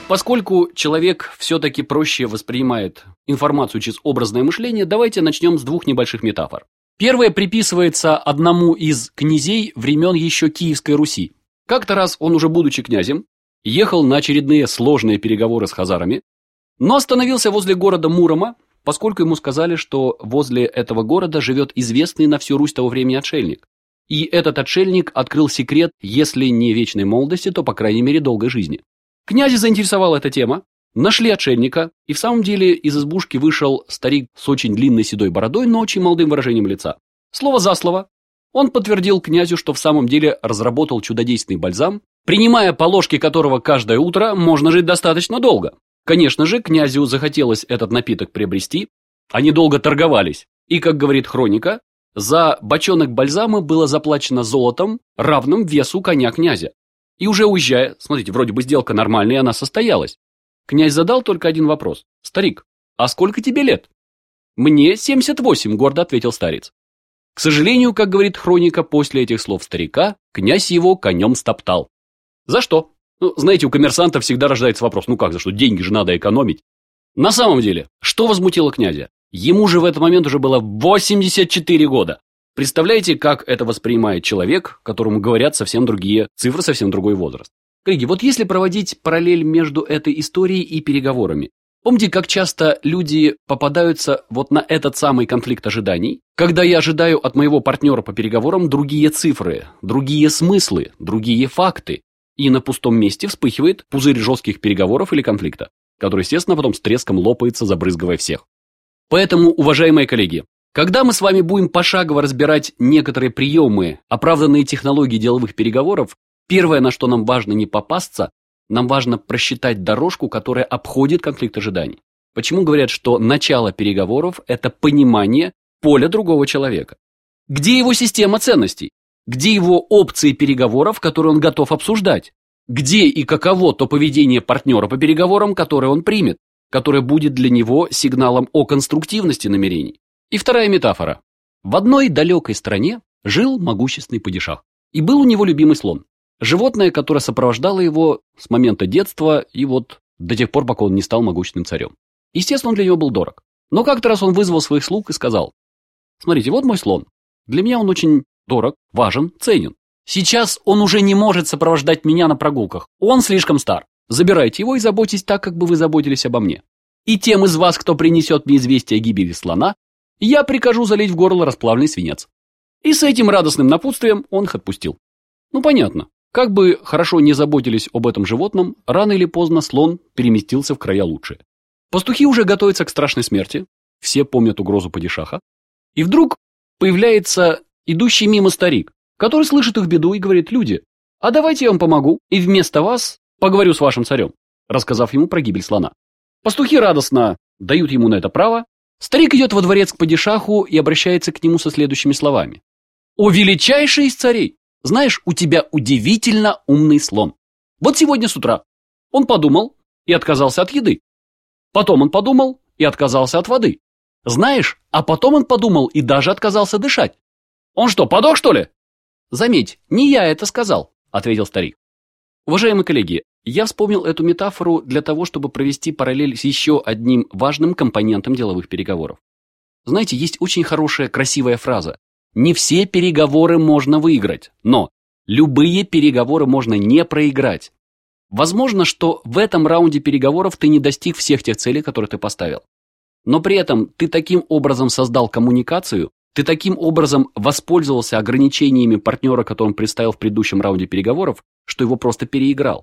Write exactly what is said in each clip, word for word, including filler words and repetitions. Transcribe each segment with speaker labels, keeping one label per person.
Speaker 1: поскольку человек все-таки проще воспринимает информацию через образное мышление, давайте начнем с двух небольших метафор. Первая приписывается одному из князей времен еще Киевской Руси. Как-то раз он, уже будучи князем, ехал на очередные сложные переговоры с хазарами, но остановился возле города Мурома, поскольку ему сказали, что возле этого города живет известный на всю Русь того времени отшельник. И этот отшельник открыл секрет, если не вечной молодости, то, по крайней мере, долгой жизни. Князя заинтересовала эта тема, нашли отшельника, и в самом деле из избушки вышел старик с очень длинной седой бородой, но очень молодым выражением лица. Слово за слово, он подтвердил князю, что в самом деле разработал чудодейственный бальзам, принимая по ложке которого каждое утро можно жить достаточно долго. Конечно же, князю захотелось этот напиток приобрести, они долго торговались, и, как говорит хроника, за бочонок бальзама было заплачено золотом, равным весу коня князя. И уже уезжая, смотрите, вроде бы сделка нормальная, и она состоялась. Князь задал только один вопрос. «Старик, а сколько тебе лет?» «Мне семьдесят восемь», — гордо ответил старец. К сожалению, как говорит хроника, после этих слов старика, князь его конем стоптал. За что? Ну, знаете, у коммерсанта всегда рождается вопрос, ну как за что, деньги же надо экономить. На самом деле, что возмутило князя? Ему же в этот момент уже было восемьдесят четыре года. Представляете, как это воспринимает человек, которому говорят совсем другие цифры, совсем другой возраст. Коллеги, вот если проводить параллель между этой историей и переговорами, помните, как часто люди попадаются вот на этот самый конфликт ожиданий, когда я ожидаю от моего партнера по переговорам другие цифры, другие смыслы, другие факты, и на пустом месте вспыхивает пузырь жестких переговоров или конфликта, который, естественно, потом с треском лопается, забрызгивая всех. Поэтому, уважаемые коллеги, когда мы с вами будем пошагово разбирать некоторые приемы, оправданные технологии деловых переговоров, первое, на что нам важно не попасться, нам важно просчитать дорожку, которая обходит конфликт ожиданий. Почему говорят, что начало переговоров – это понимание поля другого человека? Где его система ценностей? Где его опции переговоров, которые он готов обсуждать? Где и каково то поведение партнера по переговорам, которое он примет, которое будет для него сигналом о конструктивности намерений? И вторая метафора. В одной далекой стране жил могущественный падишах. И был у него любимый слон. Животное, которое сопровождало его с момента детства и вот до тех пор, пока он не стал могущественным царем. Естественно, он для него был дорог. Но как-то раз он вызвал своих слуг и сказал: «Смотрите, вот мой слон. Для меня он очень дорог, важен, ценен. Сейчас он уже не может сопровождать меня на прогулках. Он слишком стар. Забирайте его и заботьтесь так, как бы вы заботились обо мне. И тем из вас, кто принесет мне известие о гибели слона, я прикажу залить в горло расплавленный свинец». И с этим радостным напутствием он их отпустил. Ну, понятно. Как бы хорошо не заботились об этом животном, рано или поздно слон переместился в края лучшие. Пастухи уже готовятся к страшной смерти, все помнят угрозу падишаха, и вдруг появляется идущий мимо старик, который слышит их беду и говорит: «Люди, а давайте я вам помогу, и вместо вас поговорю с вашим царем», рассказав ему про гибель слона. Пастухи радостно дают ему на это право. Старик идет во дворец к падишаху и обращается к нему со следующими словами: «О, величайший из царей! Знаешь, у тебя удивительно умный слон. Вот сегодня с утра он подумал и отказался от еды. Потом он подумал и отказался от воды. Знаешь, а потом он подумал и даже отказался дышать. Он что, подох, что ли?» «Заметь, не я это сказал», — ответил старик. Уважаемые коллеги, я вспомнил эту метафору для того, чтобы провести параллель с еще одним важным компонентом деловых переговоров. Знаете, есть очень хорошая, красивая фраза: «Не все переговоры можно выиграть, но любые переговоры можно не проиграть». Возможно, что в этом раунде переговоров ты не достиг всех тех целей, которые ты поставил. Но при этом ты таким образом создал коммуникацию, ты таким образом воспользовался ограничениями партнера, который он представил в предыдущем раунде переговоров, что его просто переиграл.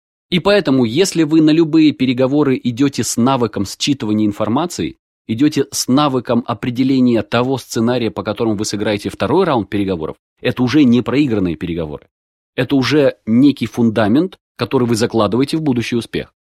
Speaker 1: И поэтому, если вы на любые переговоры идете с навыком считывания информации, идете с навыком определения того сценария, по которому вы сыграете второй раунд переговоров, это уже не проигранные переговоры. Это уже некий фундамент, который вы закладываете в будущий успех.